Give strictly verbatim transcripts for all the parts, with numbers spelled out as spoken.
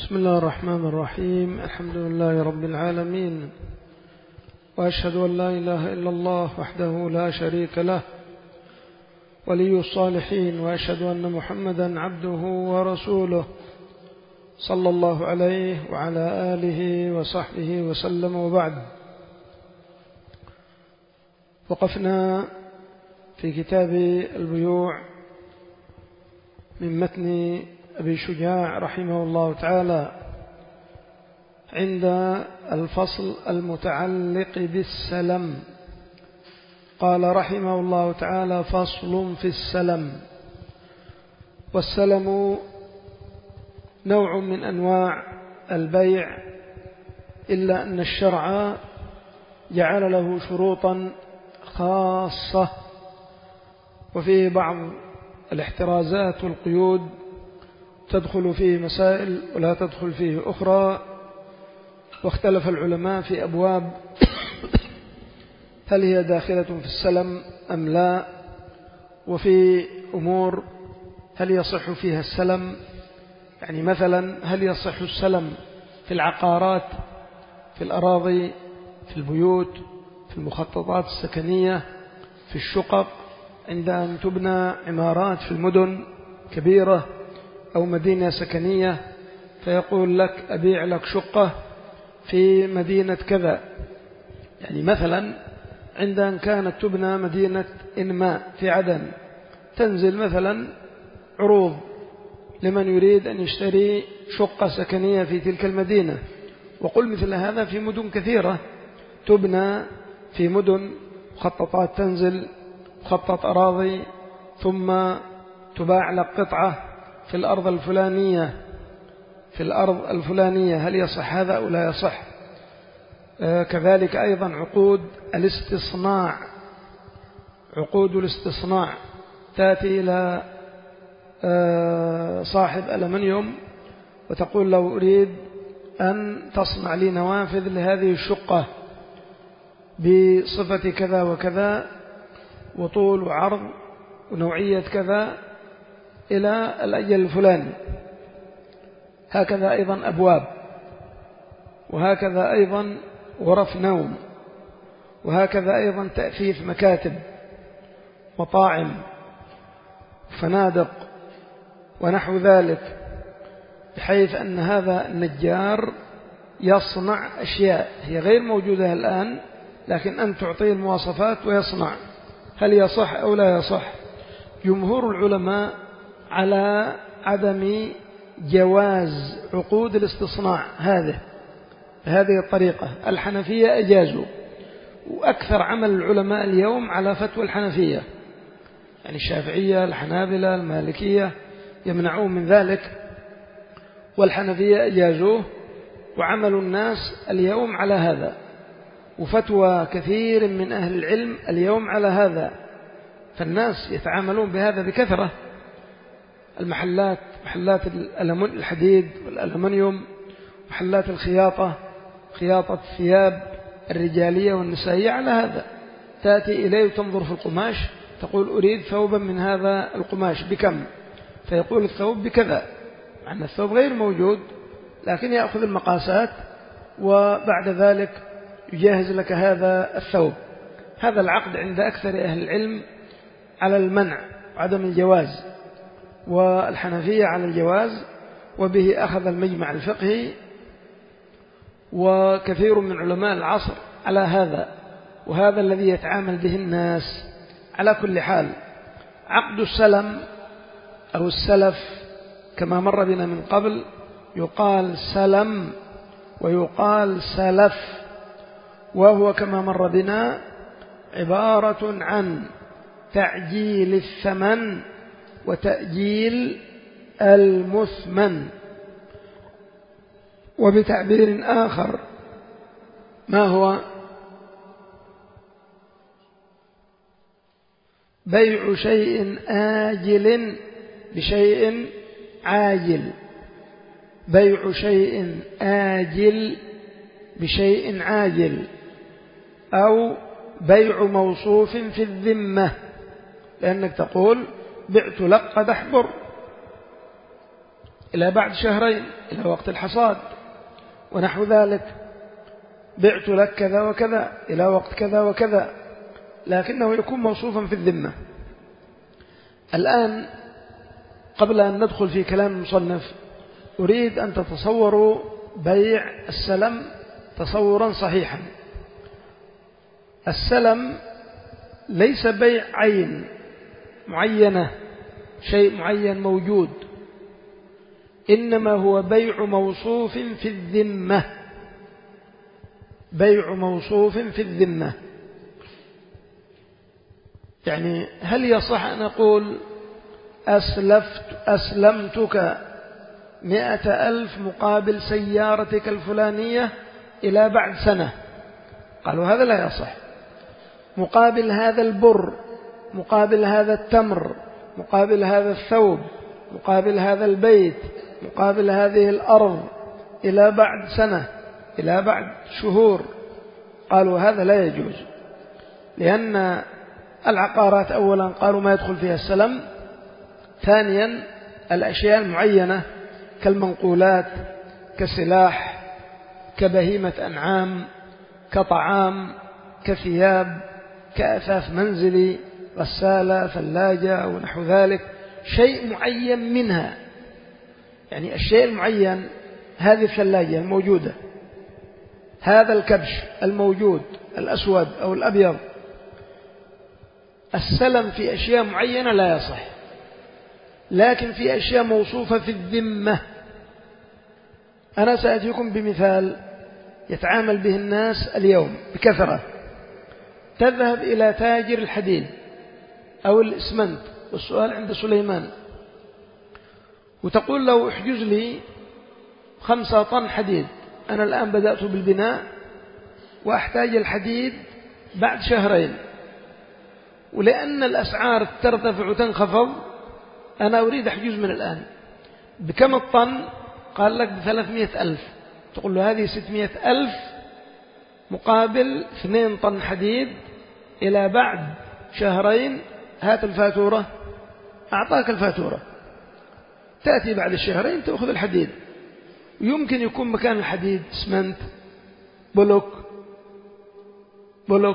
بسم الله الرحمن الرحيم. الحمد لله رب العالمين، وأشهد أن لا إله إلا الله وحده لا شريك له ولي الصالحين، وأشهد أن محمدا عبده ورسوله صلى الله عليه وعلى آله وصحبه وسلم. وبعد، وقفنا في كتاب البيوع من متن أبي شجاع رحمه الله تعالى عند الفصل المتعلق بالسلم. قال رحمه الله تعالى: فصل في السلم. والسلم نوع من أنواع البيع، إلا أن الشرع جعل له شروطا خاصة وفيه بعض الاحترازات والقيود تدخل فيه مسائل ولا تدخل فيه أخرى. واختلف العلماء في أبواب هل هي داخلة في السلم أم لا، وفي أمور هل يصح فيها السلم، يعني مثلا هل يصح السلم في العقارات، في الأراضي، في البيوت، في المخططات السكنية، في الشقق، عند أن تبنى عمارات في المدن كبيرة أو مدينة سكنية، فيقول لك أبيع لك شقة في مدينة كذا. يعني مثلا عند أن كانت تبنى مدينة إنماء في عدن، تنزل مثلا عروض لمن يريد أن يشتري شقة سكنية في تلك المدينة. وقل مثل هذا في مدن كثيرة تبنى، في مدن مخططات تنزل، مخطط أراضي، ثم تباع لك قطعة في الأرض الفلانية في الأرض الفلانية هل يصح هذا أو لا يصح؟ آه كذلك أيضا عقود الاستصناع. عقود الاستصناع تأتي إلى آه صاحب ألمنيوم وتقول له: أريد أن تصنع لي نوافذ لهذه الشقة بصفة كذا وكذا، وطول وعرض ونوعية كذا، إلى الأجل الفلاني. هكذا أيضا أبواب، وهكذا أيضا غرف نوم، وهكذا أيضا تأثيث مكاتب، مطاعم، فنادق ونحو ذلك، بحيث أن هذا النجار يصنع أشياء هي غير موجودة الآن، لكن أن تعطيه المواصفات ويصنع. هل يصح أو لا يصح؟ جمهور العلماء على عدم جواز عقود الاستصناع هذه بهذه الطريقة. الحنفية أجازوا، وأكثر عمل العلماء اليوم على فتوى الحنفية، يعني الشافعية، الحنابلة، المالكية يمنعون من ذلك، والحنفية أجازوه، وعمل الناس اليوم على هذا، وفتوى كثير من أهل العلم اليوم على هذا، فالناس يتعاملون بهذا بكثرة. المحلات، محلات الحديد والألمنيوم، محلات الخياطة، خياطة الثياب الرجالية والنسائية، على هذا تأتي إليه وتنظر في القماش، تقول: أريد ثوبا من هذا القماش بكم؟ فيقول الثوب بكذا، مع أن الثوب غير موجود، لكن يأخذ المقاسات وبعد ذلك يجهز لك هذا الثوب. هذا العقد عند أكثر أهل العلم على المنع وعدم الجواز، والحنفية على الجواز، وبه أخذ المجمع الفقهي وكثير من علماء العصر على هذا، وهذا الذي يتعامل به الناس. على كل حال، عقد السلم أو السلف كما مر بنا من قبل يقال سلم ويقال سلف، وهو كما مر بنا عبارة عن تعجيل الثمن وتأجيل المثمن. وبتعبير آخر، ما هو؟ بيع شيء آجل بشيء عاجل. بيع شيء آجل بشيء عاجل، أو بيع موصوف في الذمة، لأنك تقول: بعت لك قدح بر، إلى بعد شهرين إلى وقت الحصاد ونحو ذلك. بعت لك كذا وكذا إلى وقت كذا وكذا، لكنه يكون موصوفا في الذمة. الآن قبل أن ندخل في كلام المصنف أريد أن تتصوروا بيع السلم تصورا صحيحا. السلم ليس بيع عين معينة، شيء معين موجود، إنما هو بيع موصوف في الذمة، بيع موصوف في الذمة. يعني هل يصح أن أقول أسلفت أسلمتك مئة ألف مقابل سيارتك الفلانية إلى بعد سنة؟ قالوا هذا لا يصح. مقابل هذا البر، مقابل هذا التمر، مقابل هذا الثوب، مقابل هذا البيت، مقابل هذه الأرض إلى بعد سنة، إلى بعد شهور. قالوا هذا لا يجوز، لأن العقارات أولا قالوا ما يدخل فيها السلم، ثانيا الأشياء المعينة كالمنقولات، كسلاح، كبهيمة أنعام، كطعام، كثياب، كأثاث منزلي، غسالة، ثلاجة ونحو ذلك، شيء معين منها. يعني الشيء المعين، هذه الثلاجة الموجودة، هذا الكبش الموجود الأسود أو الأبيض، السلم في أشياء معينة لا يصح، لكن في أشياء موصوفة في الذمة. أنا سأتيكم بمثال يتعامل به الناس اليوم بكثرة. تذهب إلى تاجر الحديد أو الإسمنت، والسؤال عند سليمان، وتقول له احجز لي خمسة طن حديد، أنا الآن بدأت بالبناء وأحتاج الحديد بعد شهرين، ولأن الأسعار ترتفع وتنخفض أنا أريد أحجز من الآن. بكم الطن؟ قال لك بثلاثمائة ألف. تقول له هذه ستمائة ألف مقابل اثنين طن حديد إلى بعد شهرين، هات الفاتورة. أعطاك الفاتورة، تأتي بعد الشهرين تأخذ الحديد، ويمكن يكون مكان الحديد اسمنت، بلوك بلوك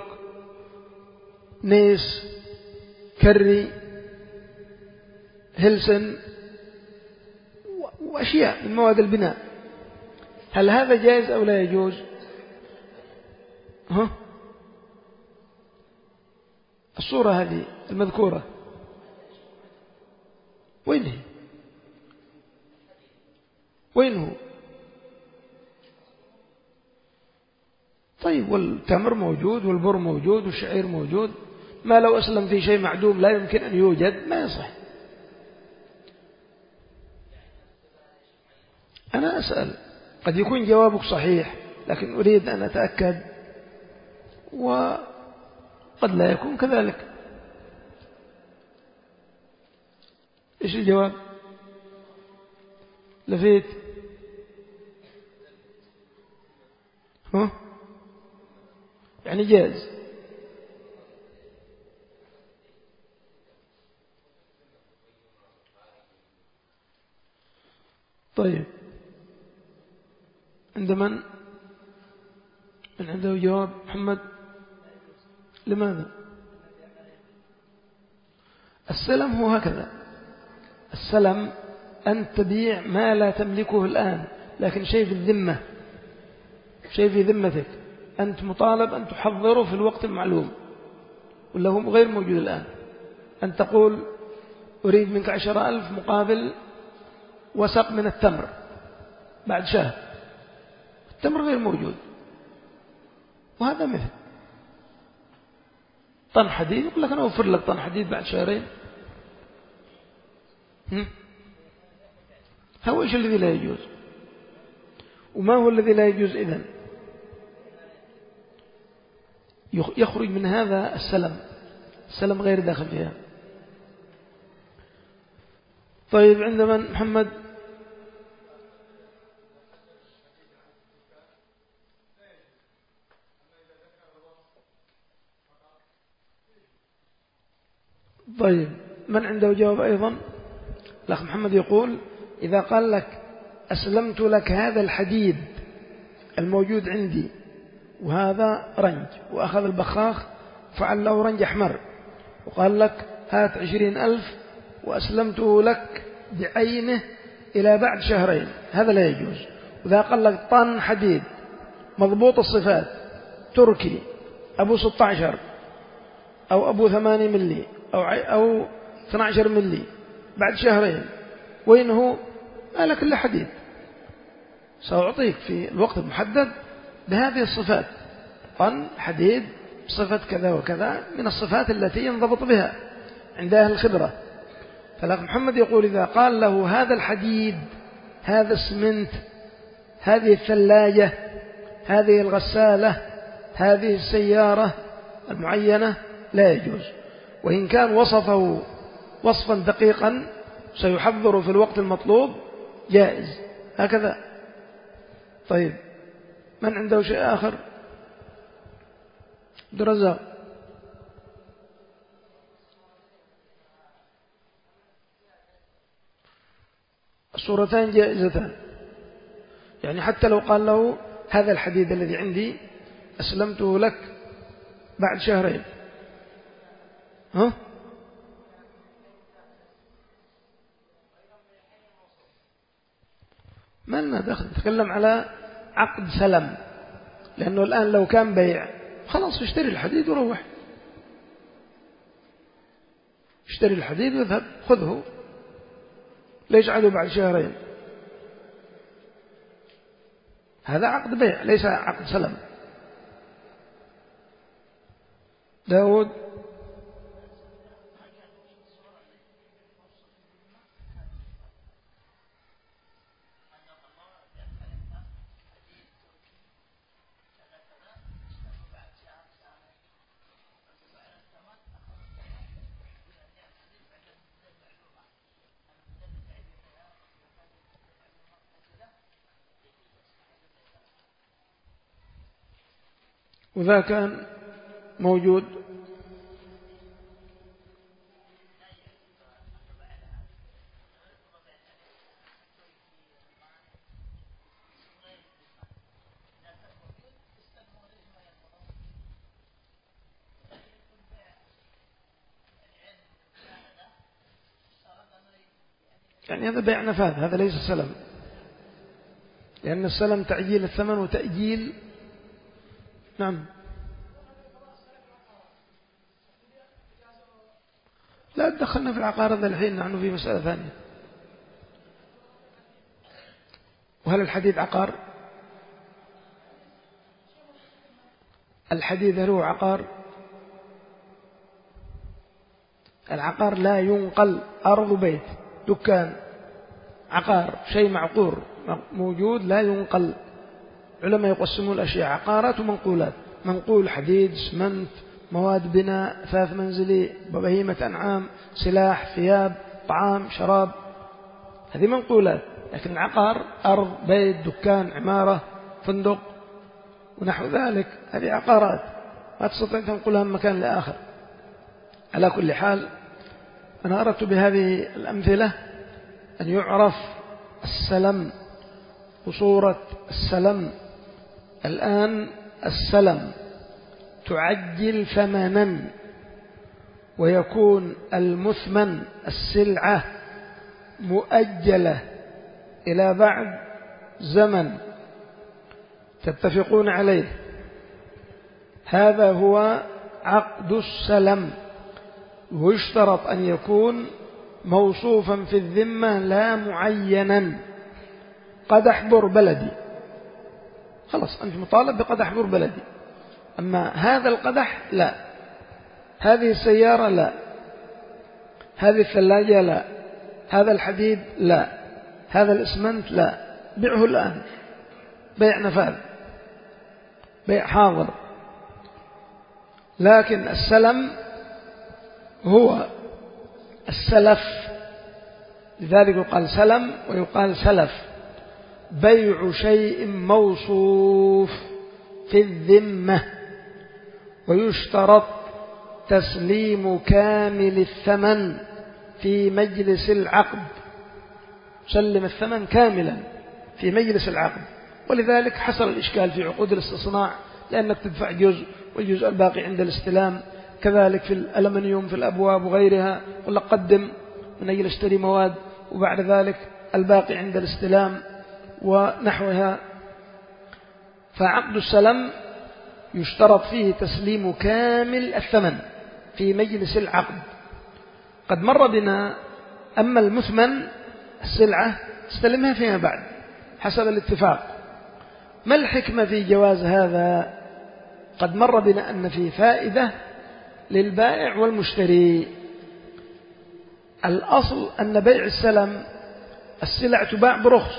نيس، كري، هلسن، وأشياء من مواد البناء. هل هذا جائز أو لا يجوز؟ ها؟ الصورة هذه المذكورة وين هي؟ وين هو؟ طيب، والتمر موجود والبر موجود والشعير موجود، ما لو أسلم في شيء معدوم لا يمكن أن يوجد، ما يصح. أنا أسأل، قد يكون جوابك صحيح لكن أريد أن أتأكد، وقد لا يكون كذلك. إيش الجواب؟ لفيت؟ ها؟ يعني جاز. طيب، عند من؟ من عنده جواب؟ محمد، لماذا؟ السلم هو هكذا. السلم أن تبيع ما لا تملكه الآن، لكن شيء في الذمة، شيء في ذمتك، أنت مطالب أن تحضره في الوقت المعلوم، ولا هو غير موجود الآن. أن تقول أريد منك عشر ألف مقابل وسق من التمر بعد شهر، التمر غير موجود. وهذا مثل طن حديد، يقول لك أنا أوفر لك طن حديد بعد شهرين. هو إيش الذي لا يجوز؟ وما هو الذي لا يجوز إذن؟ يخرج من هذا السلم، السلم غير داخل فيها. طيب، عند من؟ محمد. طيب، من عنده جواب أيضا؟ الأخ محمد يقول إذا قال لك أسلمت لك هذا الحديد الموجود عندي وهذا رنج، وأخذ البخاخ فعل له رنج أحمر وقال لك هات عشرين ألف وأسلمته لك بعينه إلى بعد شهرين، هذا لا يجوز. وإذا قال لك طن حديد مضبوط الصفات تركي أبو ستة عشر أو أبو ثمانية ملي أو أو اثني عشر ملي بعد شهرين، وين هو؟ ما لك إلا حديد، سأعطيك في الوقت المحدد بهذه الصفات، طن حديد صفة كذا وكذا من الصفات التي ينضبط بها عند أهل الخبرة. فالأخ محمد يقول إذا قال له هذا الحديد، هذا السمنت، هذه الثلاجة، هذه الغسالة، هذه السيارة المعينة، لا يجوز. وإن كان وصفه وصفا دقيقا سيحضر في الوقت المطلوب جائز هكذا. طيب، من عنده شيء آخر؟ عبد الرزاق. الصورتان جائزتان، يعني حتى لو قال له هذا الحديد الذي عندي أسلمته لك بعد شهرين، ها؟ ما لنا دخل، نتكلم على عقد سلم، لأنه الآن لو كان بيع خلاص اشتري الحديد وروح، اشتري الحديد واذهب خذه، ليش عدوا بعد شهرين؟ هذا عقد بيع ليس عقد سلم. داود. وذا كان موجود يعني هذا بيع نفاذ، هذا ليس سلم، لأن السلم تعجيل الثمن وتأجيل. نعم. لا دخلنا في العقار هذا الحين، نحن في مسألة ثانية. وهل الحديد عقار؟ الحديد هل هو عقار؟ العقار لا ينقل، أرض بيت دكان عقار شيء معقور موجود لا ينقل. علماء يقسمون الأشياء عقارات ومنقولات. منقول حديد، اسمنت، مواد بناء، أثاث منزلي، بهيمة أنعام، سلاح، ثياب، طعام، شراب، هذه منقولات. لكن العقار أرض، بيت، دكان، عمارة، فندق ونحو ذلك، هذه عقارات ما تستطيع تنقلها من مكان لآخر. على كل حال أنا أردت بهذه الأمثلة أن يعرف السلم وصورة السلم. الآن السلم تعجل ثمنا، ويكون المثمن السلعة مؤجلة إلى بعد زمن تتفقون عليه، هذا هو عقد السلم. ويشترط أن يكون موصوفا في الذمة لا معينا. قدح بر بلدي، خلاص أنت مطالب بقدح بر بلدي، أما هذا القدح لا، هذه السيارة لا، هذه الثلاجة لا، هذا الحديد لا، هذا الإسمنت لا. بيعه الآن، بيع نفاذ، بيع حاضر. لكن السلم هو السلف، لذلك يقال سلم ويقال سلف. بيع شيء موصوف في الذمة، ويشترط تسليم كامل الثمن في مجلس العقد. سلم الثمن كاملا في مجلس العقد. ولذلك حصل الإشكال في عقود الاستصناع، لأنك تدفع جزء والجزء الباقي عند الاستلام. كذلك في الألمنيوم في الأبواب وغيرها، قل لك قدم من أجل اشتري مواد وبعد ذلك الباقي عند الاستلام ونحوها. فعقد السلم يشترط فيه تسليم كامل الثمن في مجلس العقد. قد مر بنا أما المثمن السلعة استلمها فيما بعد حسب الاتفاق. ما الحكمة في جواز هذا؟ قد مر بنا أن فيه فائدة للبائع والمشتري. الأصل أن بيع السلم السلع تباع برخص،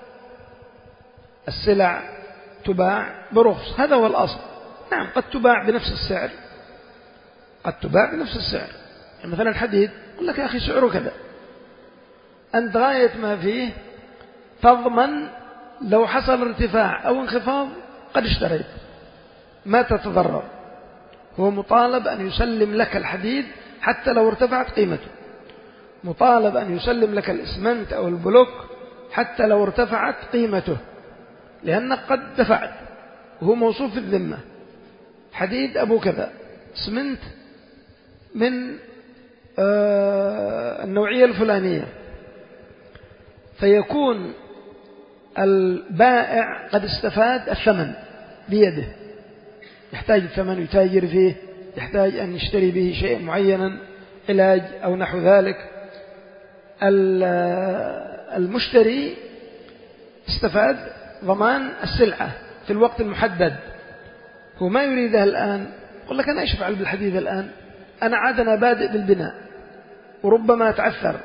السلع تباع برخص، هذا هو الأصل. نعم قد تباع بنفس السعر، قد تباع بنفس السعر. يعني مثلا حديد يقول لك يا أخي سعره كذا، أنت غاية ما فيه تضمن لو حصل ارتفاع أو انخفاض قد اشتريت، ما تتضرر. هو مطالب أن يسلم لك الحديد حتى لو ارتفعت قيمته، مطالب أن يسلم لك الإسمنت أو البلوك حتى لو ارتفعت قيمته، لأنك قد دفعت وهو موصوف في الذمة. حديد أبو كذا، إسمنت من آه النوعية الفلانية، فيكون البائع قد استفاد الثمن بيده، يحتاج الثمن يتاجر فيه، يحتاج أن يشتري به شيء معينا، علاج أو نحو ذلك. المشتري استفاد ضمان السلعة في الوقت المحدد، هو ما يريدها الآن. يقول لك أنا إيش أفعل بالحديد الآن؟ أنا عادنا بادئ بالبناء وربما أتعثر،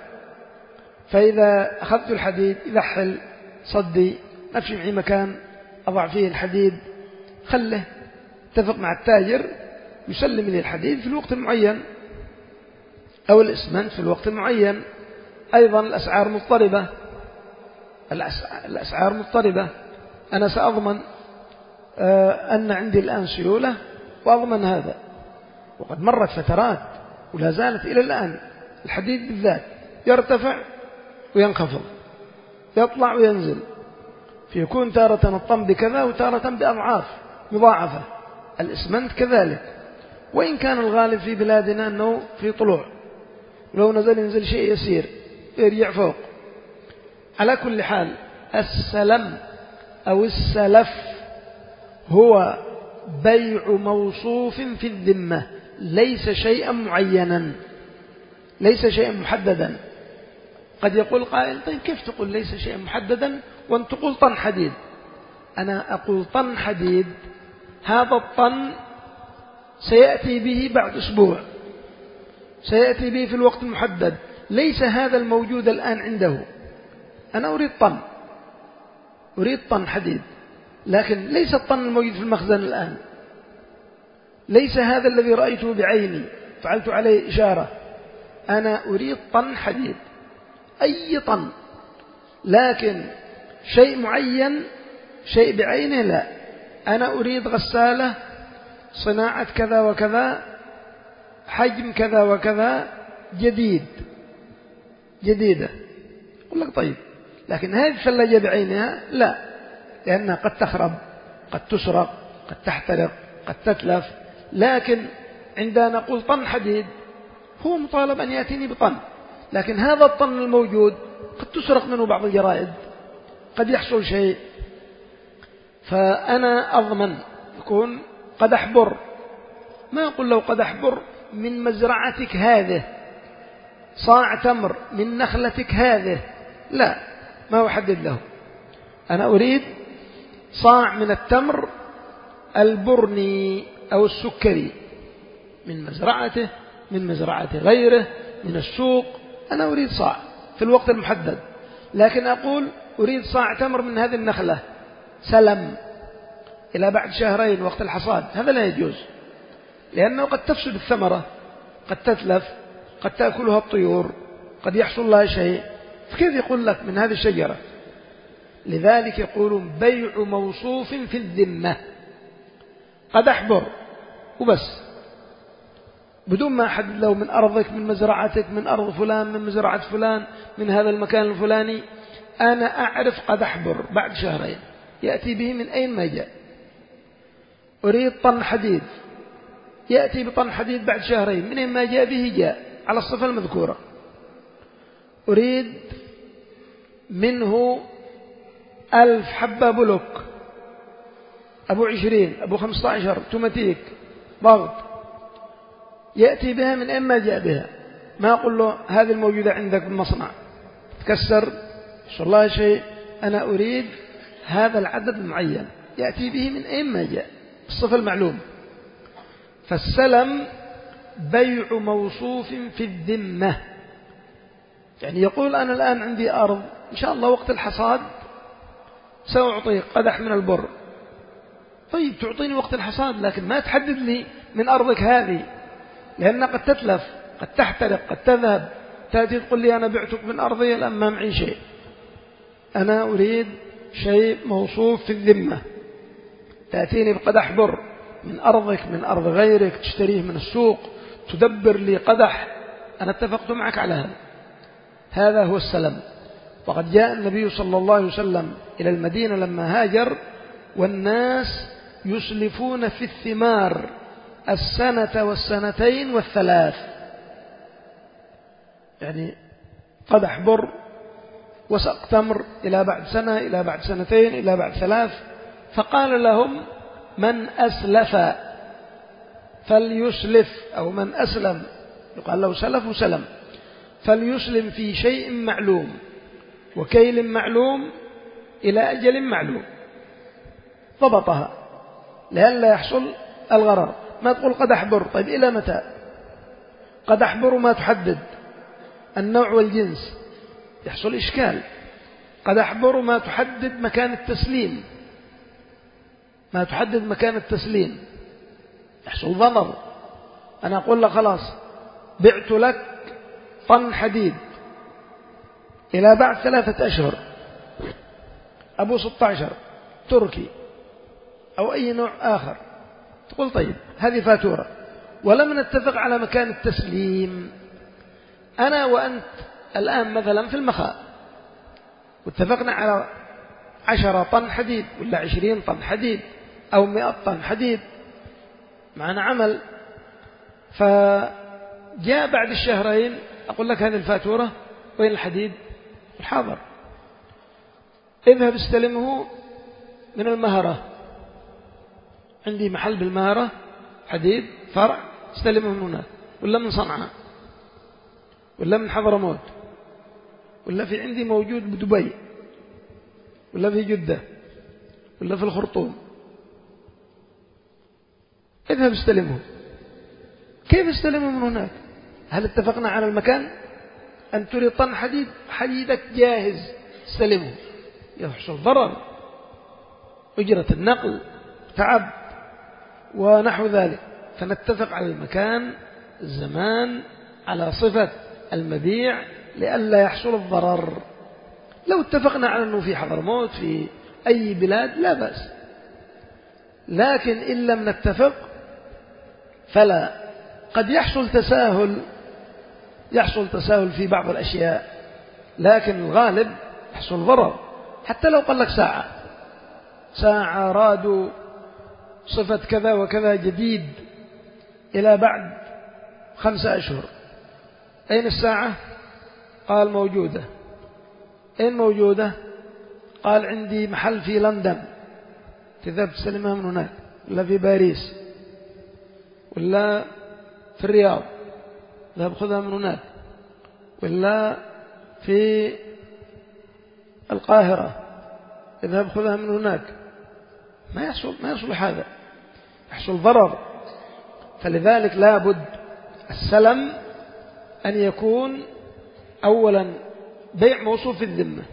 فإذا أخذت الحديد يذحل صدي، ما في معي مكان أضع فيه الحديد، خله اتفق مع التاجر يسلم لي الحديد في الوقت المعين أو الإسمنت في الوقت المعين. أيضا الأسعار مضطربة، الأسعار مضطربة، أنا سأضمن أن عندي الآن سيولة وأضمن هذا. وقد مرت فترات ولا زالت إلى الآن الحديد بالذات يرتفع وينخفض، يطلع وينزل، فيكون تارة الطن بكذا وتارة بأضعاف مضاعفة. الإسمنت كذلك، وإن كان الغالب في بلادنا أنه في طلوع، ولو نزل ينزل شيء يسير يرجع فوق. على كل حال السلم أو السلف هو بيع موصوف في الذمة، ليس شيئا معينا، ليس شيئا محددا. قد يقول قائل طيب كيف تقول ليس شيئا محددا وأن تقول طن حديد؟ أنا أقول طن حديد، هذا الطن سيأتي به بعد أسبوع، سيأتي به في الوقت المحدد، ليس هذا الموجود الآن عنده. أنا أريد طن، أريد طن حديد، لكن ليس الطن الموجود في المخزن الآن، ليس هذا الذي رأيته بعيني فعلت عليه إشارة. أنا أريد طن حديد، أي طن، لكن شيء معين شيء بعينه لا. أنا أريد غسالة صناعة كذا وكذا، حجم كذا وكذا، جديد جديدة. أقول لك طيب، لكن هذه الثلاجة بعينها لا، لأنها قد تخرب، قد تسرق، قد تحترق، قد تتلف. لكن عندما نقول طن حديد هو مطالب أن يأتيني بطن، لكن هذا الطن الموجود قد تسرق منه بعض الجرائد، قد يحصل شيء، فأنا أضمن يكون قدح بر. ما أقول له قدح بر من مزرعتك هذه، صاع تمر من نخلتك هذه، لا، ما أحدد له. أنا أريد صاع من التمر البرني أو السكري من مزرعته، من مزرعة غيره، من السوق. أنا أريد صاع في الوقت المحدد، لكن أقول أريد صاع تمر من هذه النخلة سلم إلى بعد شهرين وقت الحصاد، هذا لا يجوز، لأنه قد تفسد الثمرة، قد تتلف، قد تأكلها الطيور، قد يحصل لها شيء، فكيف يقول لك من هذه الشجرة؟ لذلك يقولون بيع موصوف في الذمة، قد أحبر وبس، بدون ما أحدد له من أرضك، من مزرعتك، من أرض فلان، من مزرعة فلان، من هذا المكان الفلاني. أنا أعرف قد أحبر بعد شهرين، يأتي به من أين ما جاء. أريد طن حديد، يأتي بطن حديد بعد شهرين، من أين ما جاء به جاء على الصفة المذكورة. أريد منه ألف حبة بلوك، أبو عشرين، أبو خمسة عشر، توماتيك، ضغط، يأتي بها من أين ما جاء بها. ما أقول له هذه الموجودة عندك بالمصنع تكسر شاء الله شيء، أنا أريد هذا العدد المعين، يأتي به من أين ما جاء الصفة المعلوم. فالسلم بيع موصوف في الذمة، يعني يقول أنا الآن عندي أرض إن شاء الله وقت الحصاد سأعطيك قدح من البر. طيب تعطيني وقت الحصاد، لكن ما تحدد لي من أرضك هذه، لأنها قد تتلف، قد تحترق، قد تذهب. تأتي تقول لي أنا بعتك من أرضي الآن ما معي شيء. أنا أريد شيء موصوف في الذمة. تأتيني بقدح بر من أرضك، من أرض غيرك، تشتريه من السوق، تدبر لي قدح، أنا اتفقت معك على هذا. هذا هو السلم. وقد جاء النبي صلى الله عليه وسلم إلى المدينة لما هاجر، والناس يسلفون في الثمار السنة والسنتين والثلاث، يعني قدح بر وسق تمر إلى بعد سنة، إلى بعد سنتين، إلى بعد ثلاث. فقال لهم من أسلف فليسلف، أو من أسلم، يقال له سلف وسلم، فليسلم في شيء معلوم وكيل معلوم إلى أجل معلوم. ضبطها لئلا يحصل الغرر. ما تقول قد أحبر، طيب إلى متى؟ قد أحبر ما تحدد النوع والجنس، يحصل إشكال. قد أحبر ما تحدد مكان التسليم، ما تحدد مكان التسليم، يحصل ضرر. أنا أقول لك خلاص بعت لك طن حديد إلى بعد ثلاثة أشهر، أبو ستة عشر تركي أو أي نوع آخر، تقول طيب هذه فاتورة، ولم نتفق على مكان التسليم. أنا وأنت الآن مثلا في المخاء واتفقنا على عشرة طن حديد ولا عشرين طن حديد أو مئة طن حديد، معنا عمل. فجاء بعد الشهرين أقول لك هذه الفاتورة، وين الحديد؟ الحاضر، اذهب استلمه من المهرة، عندي محل بالمهرة حديد فرع، استلمه من هناك، ولا من صنعاء، ولا من حضرموت، ولا في عندي موجود بدبي، ولا في جدة، ولا في الخرطوم. اذهب استلمه. كيف استلمه من هناك؟ هل اتفقنا على المكان؟ أن تريد طن حديد، حديدك جاهز، استلمه، يحصل ضرر، أجرة النقل، تعب ونحو ذلك. فنتفق على المكان، الزمان، على صفة المبيع لئلا يحصل الضرر. لو اتفقنا على أنه في حضرموت في أي بلاد لا بأس، لكن إن لم نتفق فلا. قد يحصل تساهل، يحصل تساهل في بعض الأشياء، لكن الغالب يحصل ضرر. حتى لو قال لك ساعة ساعة رادوا صفة كذا وكذا جديد إلى بعد خمسة أشهر، أين الساعة؟ قال موجودة. أين موجودة؟ قال عندي محل في لندن، تذهب تسلمها من هناك، ولا في باريس، ولا في الرياض، ذهب خذها من هناك، ولا في القاهرة، اذهب خذها من هناك. ما يحصل ما يحصل هذا، يحصل ضرر. فلذلك لا بد السلم أن يكون أولا بيع موصوف في الذمة.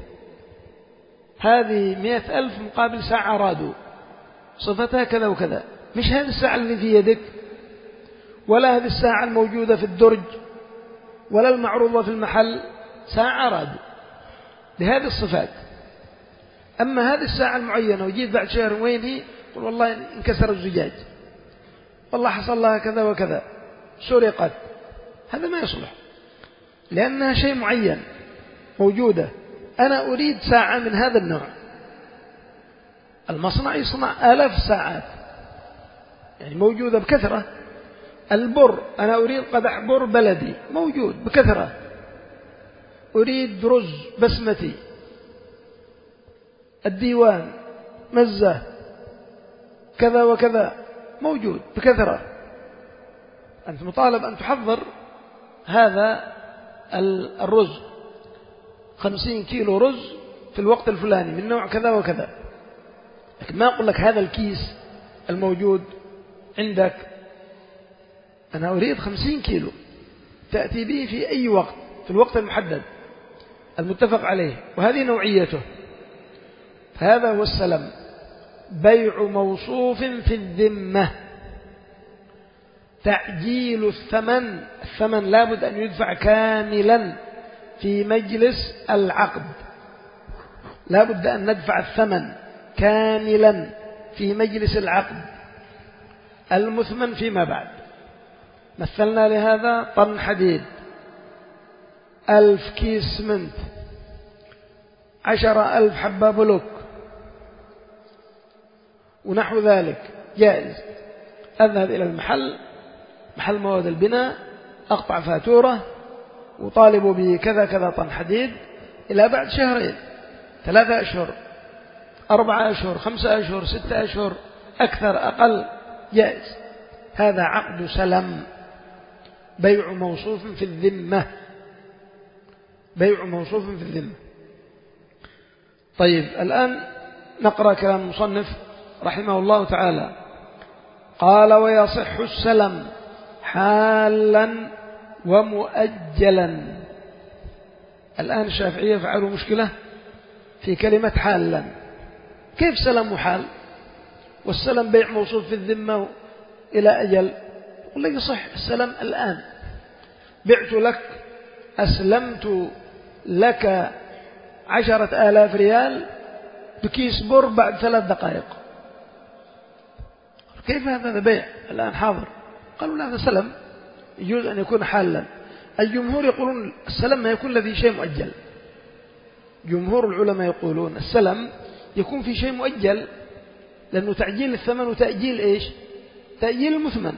هذه مئة ألف مقابل ساعة رادو، صفتها كذا وكذا، مش هذه الساعة اللي في يدك، ولا هذه الساعة الموجودة في الدرج، ولا المعروضة في المحل، ساعة رادو بهذه الصفات. أما هذه الساعة المعينة وجيت بعد شهر وين هي؟ قل والله انكسر الزجاج، والله حصل لها كذا وكذا، سرقت، هذا ما يصلح، لأنها شيء معين موجودة. أنا أريد ساعة من هذا النوع. المصنع يصنع آلاف الساعات يعني موجودة بكثرة. البر أنا أريد قدح بر بلدي موجود بكثرة. أريد رز بسمتي، الديوان، مزة، كذا وكذا موجود بكثرة. أنت مطالب أن تحضر هذا الرز خمسين كيلو رز في الوقت الفلاني من نوع كذا وكذا، لكن ما أقول لك هذا الكيس الموجود عندك. أنا أريد خمسين كيلو تأتي به في أي وقت في الوقت المحدد المتفق عليه، وهذه نوعيته. هذا هو السلم، بيع موصوف في الذمة. تعجيل الثمن، الثمن لابد أن يدفع كاملا في مجلس العقد، لابد أن ندفع الثمن كاملا في مجلس العقد المثمن فيما بعد. مثلنا لهذا طن حديد، ألف كيس سمنت، عشر ألف حبة بلوك ونحو ذلك، جائز. أذهب إلى المحل، محل مواد البناء، أقطع فاتورة وطالب بكذا كذا طن حديد إلى بعد شهرين، ثلاثة أشهر، أربعة أشهر، خمسة أشهر، ستة أشهر، أكثر أقل، جائز. هذا عقد سلم، بيع موصوف في الذمة، بيع موصوف في الذمة. طيب الآن نقرأ كلام المصنف رحمه الله تعالى. قال: ويصح السلم حالا ومؤجلا. الآن الشافعية فعلوا مشكلة في كلمة حالا. كيف سلم وحال؟ والسلم بيع موصوف في الذمة إلى أجل. يقول لك يصح السلم الآن، بعت لك، أسلمت لك عشرة آلاف ريال بكيس بر بعد ثلاث دقائق. كيف هذا بيع الآن حاضر؟ قالوا لا، هذا سلم يجوز أن يكون حالا. الجمهور يقولون السلم ما يكون الذي شيء مؤجل. جمهور العلماء يقولون السلم يكون في شيء مؤجل، لأنه تعجيل الثمن وتأجيل إيش؟ تأجيل المثمن.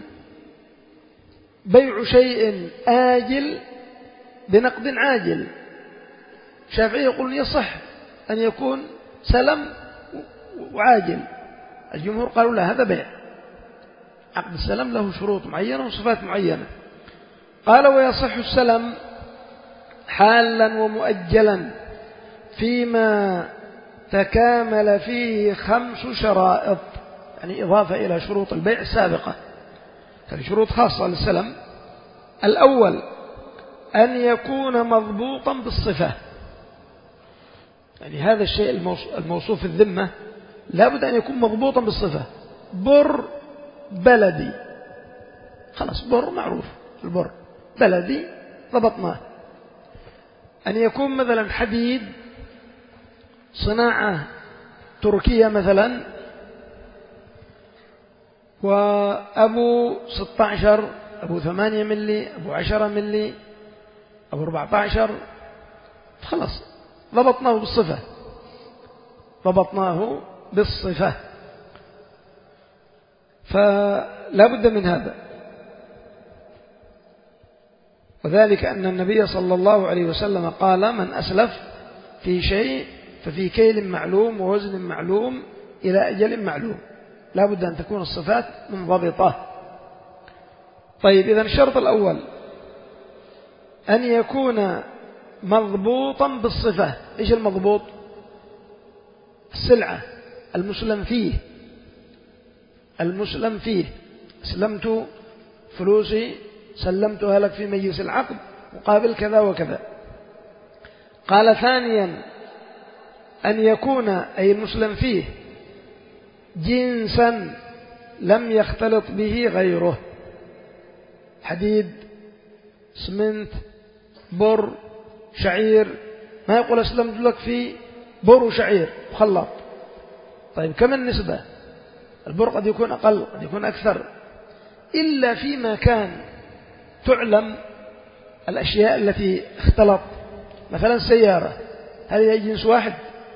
بيع شيء آجل بنقد عاجل. الشافعي يقولون يصح أن يكون سلم وعاجل. الجمهور قالوا لا، هذا بيع. عقد السلم له شروط معينة وصفات معينة. قال: ويصح السلم حالا ومؤجلا فيما تكامل فيه خمس شرائط، يعني إضافة إلى شروط البيع السابقة. هذه شروط خاصة للسلم. الأول أن يكون مضبوطا بالصفة، يعني هذا الشيء الموصوف في الذمة لابد أن يكون مضبوطا بالصفة. بر بلدي، خلاص بر معروف، البر بلدي ضبطناه. أن يكون مثلا حديد صناعة تركية مثلا، وأبو ستة عشر، أبو ثمانية ملي، أبو عشرة ملي، أبو أربعة عشر، خلاص ضبطناه بالصفة، ضبطناه بالصفة. فلا بد من هذا. وذلك أن النبي صلى الله عليه وسلم قال: من أسلف في شيء ففي كيل معلوم ووزن معلوم إلى أجل معلوم. لا بد أن تكون الصفات منضبطة. طيب إذن الشرط الأول أن يكون مضبوطا بالصفة. إيش المضبوط؟ السلعة المسلم فيه، المسلم فيه. سلمت فلوسي، سلمتها لك في مجلس العقد مقابل كذا وكذا. قال: ثانيا أن يكون أي المسلم فيه جنسا لم يختلط به غيره. حديد، سمنت، بر، شعير. ما يقول أسلمت لك في بر وشعير مخلط. طيب كم النسبة؟ البر قد يكون أقل، قد يكون أكثر، إلا فيما كان تعلم الأشياء التي اختلط. مثلا سيارة هل هي جنس واحد؟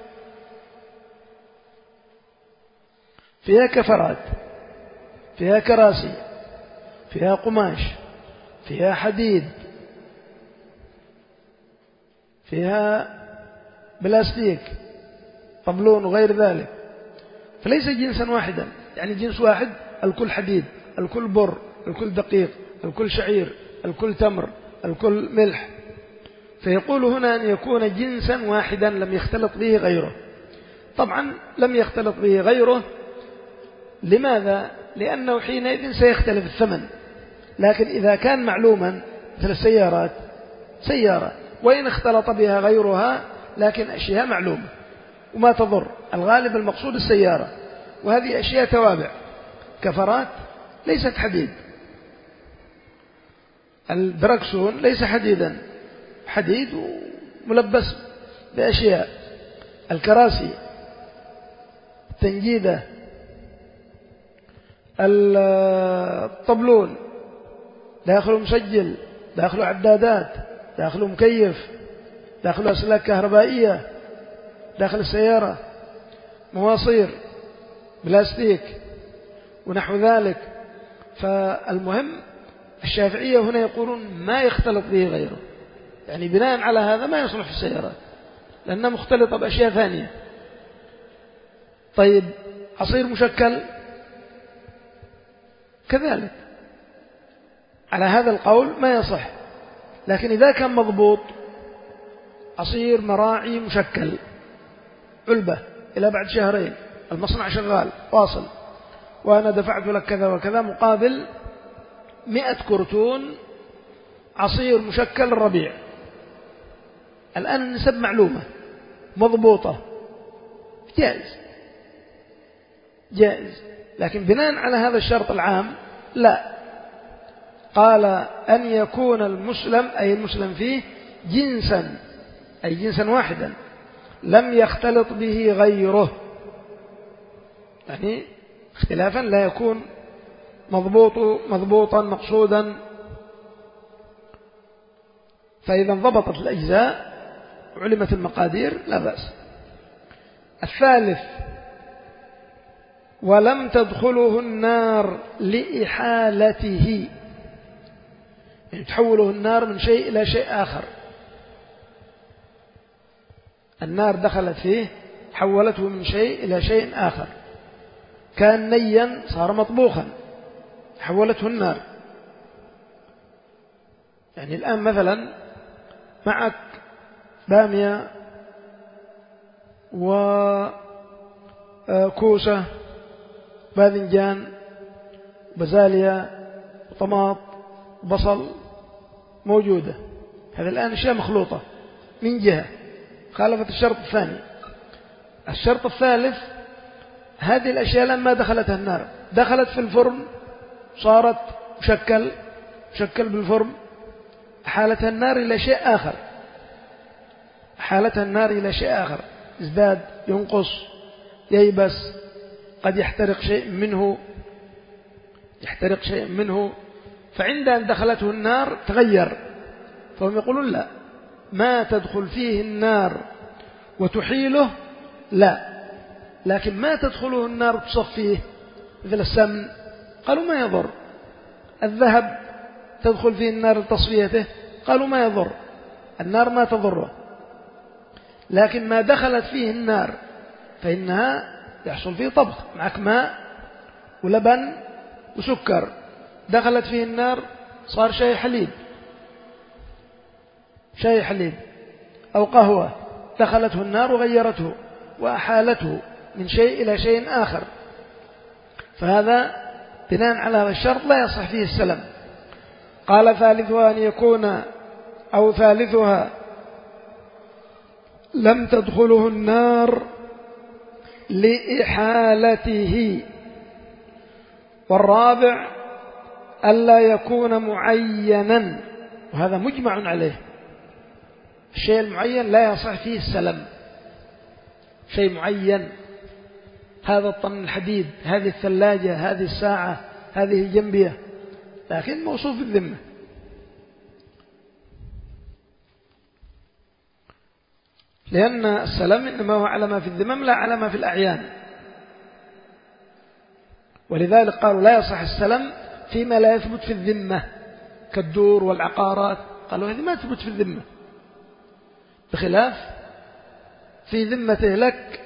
فيها كفرات، فيها كراسي، فيها قماش، فيها حديد، فيها بلاستيك، طبلون وغير ذلك، فليس جنسا واحدا. يعني جنس واحد الكل حديد، الكل بر، الكل دقيق، الكل شعير، الكل تمر، الكل ملح. فيقول هنا أن يكون جنسا واحدا لم يختلط به غيره. طبعا لم يختلط به غيره، لماذا؟ لأنه حينئذ سيختلف الثمن. لكن إذا كان معلوما مثل السيارات، سيارة وإن اختلط بها غيرها لكن أشياء معلومة وما تضر، الغالب المقصود السيارة، وهذه أشياء توابع، كفرات ليست حديد، الدركسون ليس حديدا، حديد ملبس بأشياء، الكراسي، التنجيدة، الطبلون داخله مسجل، داخله عدادات، داخله مكيف، داخله أسلاك كهربائية، داخل السيارة مواصير، بلاستيك ونحو ذلك. فالمهم الشافعية هنا يقولون ما يختلط به غيره، يعني بناء على هذا ما يصلح في السيارات لأنها مختلطة بأشياء ثانية. طيب عصير مشكل كذلك، على هذا القول ما يصح. لكن إذا كان مضبوط، عصير مراعي مشكل علبة إلى بعد شهرين، المصنع شغال واصل، وأنا دفعت لك كذا وكذا مقابل مئة كرتون عصير مشكل الربيع، الآن النسب معلومة مضبوطة، جائز جائز. لكن بناء على هذا الشرط العام لا، قال أن يكون المسلم أي المسلم فيه جنسا، أي جنسا واحدا لم يختلط به غيره، يعني اختلافا لا يكون مضبوط مضبوطا مقصودا. فإذا انضبطت الأجزاء وعلمت المقادير لا بأس. الثالث ولم تدخله النار لإحالته، يعني تحوله النار من شيء إلى شيء آخر، النار دخلت فيه حولته من شيء إلى شيء آخر، كان نيا صار مطبوخا حولته النار. يعني الآن مثلا معك بامية وكوسة باذنجان بزالية وطماط وبصل موجودة، هذا الآن أشياء مخلوطة من جهة خالفت الشرط الثاني. الشرط الثالث هذه الأشياء لما دخلتها النار دخلت في الفرن صارت مشكل مشكل بالفرن، حالتها النار إلى شيء آخر، حالتها النار إلى شيء آخر، ازداد ينقص ييبس، قد يحترق شيء منه يحترق شيء منه فعند أن دخلته النار تغير. فهم يقولون لا، ما تدخل فيه النار وتحيله لا، لكن ما تدخله النار تصفيه مثل السمن قالوا ما يضر. الذهب تدخل فيه النار لتصفيته قالوا ما يضر، النار ما تضره. لكن ما دخلت فيه النار فإنها يحصل فيه طبخ، معك ماء ولبن وسكر، دخلت فيه النار صار شاي حليب، شاي حليب أو قهوة، دخلته النار وغيرته وأحالته من شيء إلى شيء آخر، فهذا بناء على هذا الشرط لا يصح فيه السلم. قال ثالثها أن يكون أو ثالثها لم تدخله النار لإحالته. والرابع ألا يكون معينا، وهذا مجمع عليه، الشيء المعين لا يصح فيه السلم، شيء معين، هذا الطن الحديد، هذه الثلاجة، هذه الساعة، هذه الجنبية، لكن موصوف بالذمة. لأن السلم إنما هو على ما في الذمم لا على ما في الأعيان. ولذلك قالوا لا يصح السلم فيما لا يثبت في الذمة كالدور والعقارات، قالوا هذه ما تثبت في الذمة، بخلاف في ذمته لك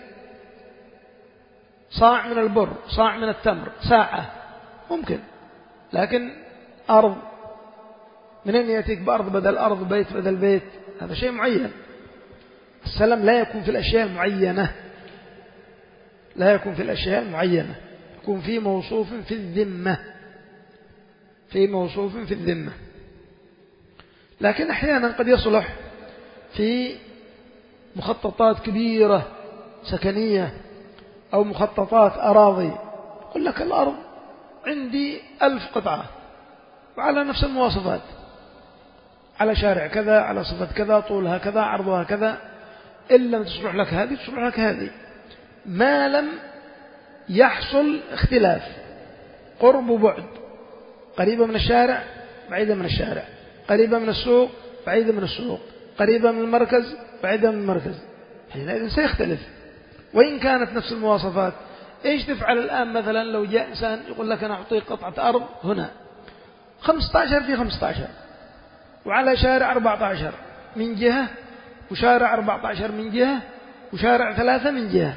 صاع من البر، صاع من التمر، ساعة ممكن، لكن أرض منين يأتيك بأرض بدل أرض، بيت بدل بيت، هذا شيء معين. السلم لا يكون في الأشياء المعينة، لا يكون في الأشياء المعينة، يكون في موصوف في الذمة، في موصوف في الذمة. لكن أحيانا قد يصلح في مخططات كبيرة سكنية أو مخططات أراضي، يقول لك الأرض عندي ألف قطعة وعلى نفس المواصفات، على شارع كذا، على صفة كذا، طولها كذا، عرضها كذا، إن لم تصلح لك هذه تصلح لك هذه، ما لم يحصل اختلاف، قرب وبعد، قريبة من الشارع بعيدة من الشارع، قريبة من السوق بعيدة من السوق، قريبة من المركز بعيدة من المركز، حينئذ سيختلف. وإن كانت نفس المواصفات، إيش تفعل الآن مثلا لو جاء إنسان يقول لك أنا أعطيك قطعة أرض هنا خمسة عشر في خمسة عشر وعلى شارع أربعة عشر من جهة وشارع أربعة عشر من جهة وشارع ثلاثة من جهة،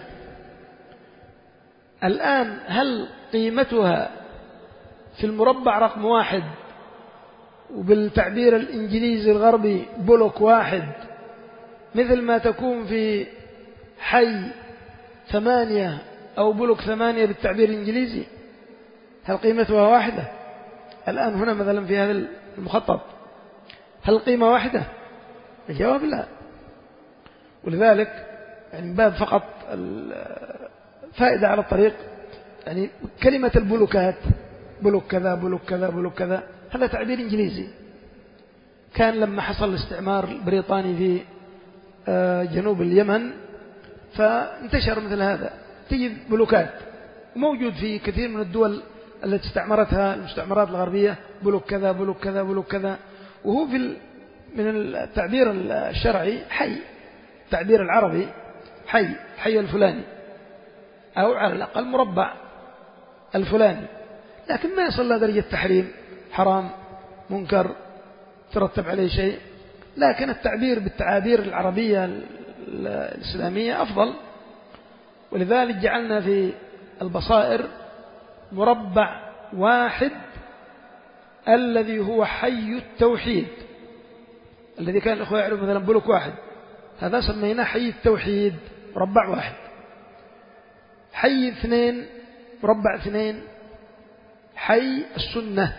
الآن هل قيمتها في المربع رقم واحد وبالتعبير الإنجليزي الغربي بلوك واحد مثل ما تكون في حي ثمانية أو بلوك ثمانية بالتعبير الإنجليزي، هل قيمتها واحدة؟ الآن هنا مثلا في هذا المخطط هل قيمة واحدة؟ الجواب لا. ولذلك يعني باب فقط الفائدة على الطريق، يعني كلمة البلوكات، بلوك كذا بلوك كذا بلوك كذا، هذا تعبير إنجليزي، كان لما حصل الاستعمار البريطاني في جنوب اليمن فانتشر مثل هذا، تجد بلوكات، موجود في كثير من الدول التي استعمرتها المستعمرات الغربية، بلوك كذا بلوك كذا بلوك كذا، وهو في من التعبير الشرعي حي، التعبير العربي حي، حي الفلاني، أو على الأقل مربع الفلاني، لكن ما يصل لدرجة تحريم، حرام، منكر، ترتب عليه شيء، لكن التعبير بالتعابير العربية الإسلامية أفضل. ولذلك جعلنا في البصائر مربع واحد الذي هو حي التوحيد، الذي كان الأخوة يعرف مثلا بلوك واحد، هذا سميناه حي التوحيد، مربع واحد. حي اثنين، مربع اثنين، حي السنة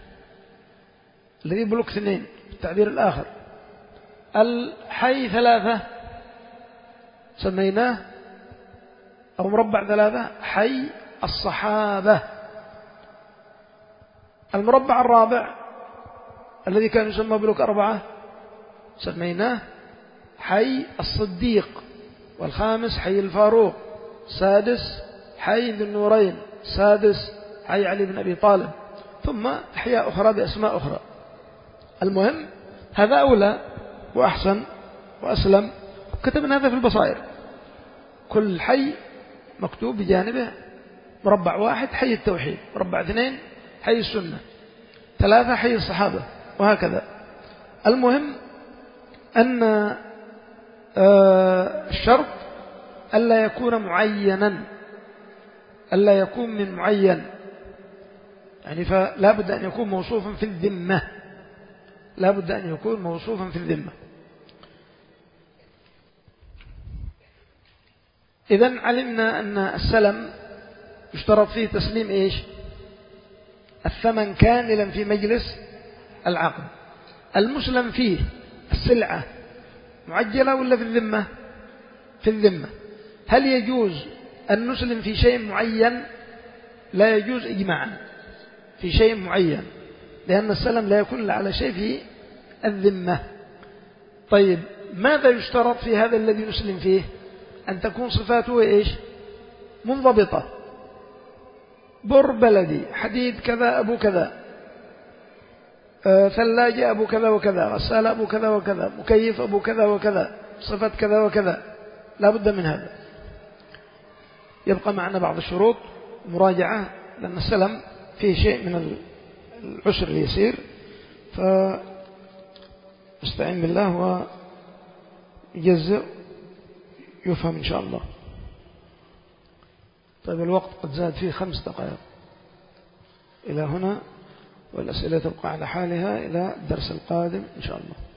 الذي بلوك اثنين بالتعبير الآخر. الحي ثلاثة سميناه أو مربع ثلاثة حي الصحابة. المربع الرابع الذي كان يسمى بلوك أربعة سميناه حي الصديق، والخامس حي الفاروق، سادس حي ذو النورين، سادس حي علي بن أبي طالب، ثم أحياء أخرى بأسماء أخرى. المهم هذا أولى وأحسن وأسلم، كتبنا هذا في البصائر، كل حي مكتوب بجانبه مربع واحد حي التوحيد، مربع اثنين حي السنة، ثلاثة حي الصحابة، وهكذا. المهم أن الشرط ألا يكون معينا، ألا يكون من معين، يعني فلا بد أن يكون موصوفا في الذمة، لا بد أن يكون موصوفا في الذمة. إذن علمنا أن السلم يشترط فيه تسليم إيش؟ الثمن كاملا في مجلس العقد. المسلم فيه السلعة معجلة ولا في الذمة؟ في الذمة. هل يجوز أن نسلم في شيء معين؟ لا يجوز إجماعا في شيء معين، لأن السلم لا يكون إلا على شيء في الذمة. طيب ماذا يشترط في هذا الذي نسلم فيه؟ أن تكون صفاته إيش؟ منضبطة، بر بلدي، حديد كذا أبو كذا، ثلاجة أبو كذا وكذا، غسالة أبو كذا وكذا، مكيف أبو كذا وكذا، صفة كذا وكذا، لا بد من هذا. يبقى معنا بعض الشروط مراجعة، لأن السلم فيه شيء من العسر اليسير، فاستعين بالله ويجزئ يفهم إن شاء الله. طيب الوقت قد زاد فيه خمس دقائق. إلى هنا، والأسئلة تبقى على حالها إلى الدرس القادم إن شاء الله.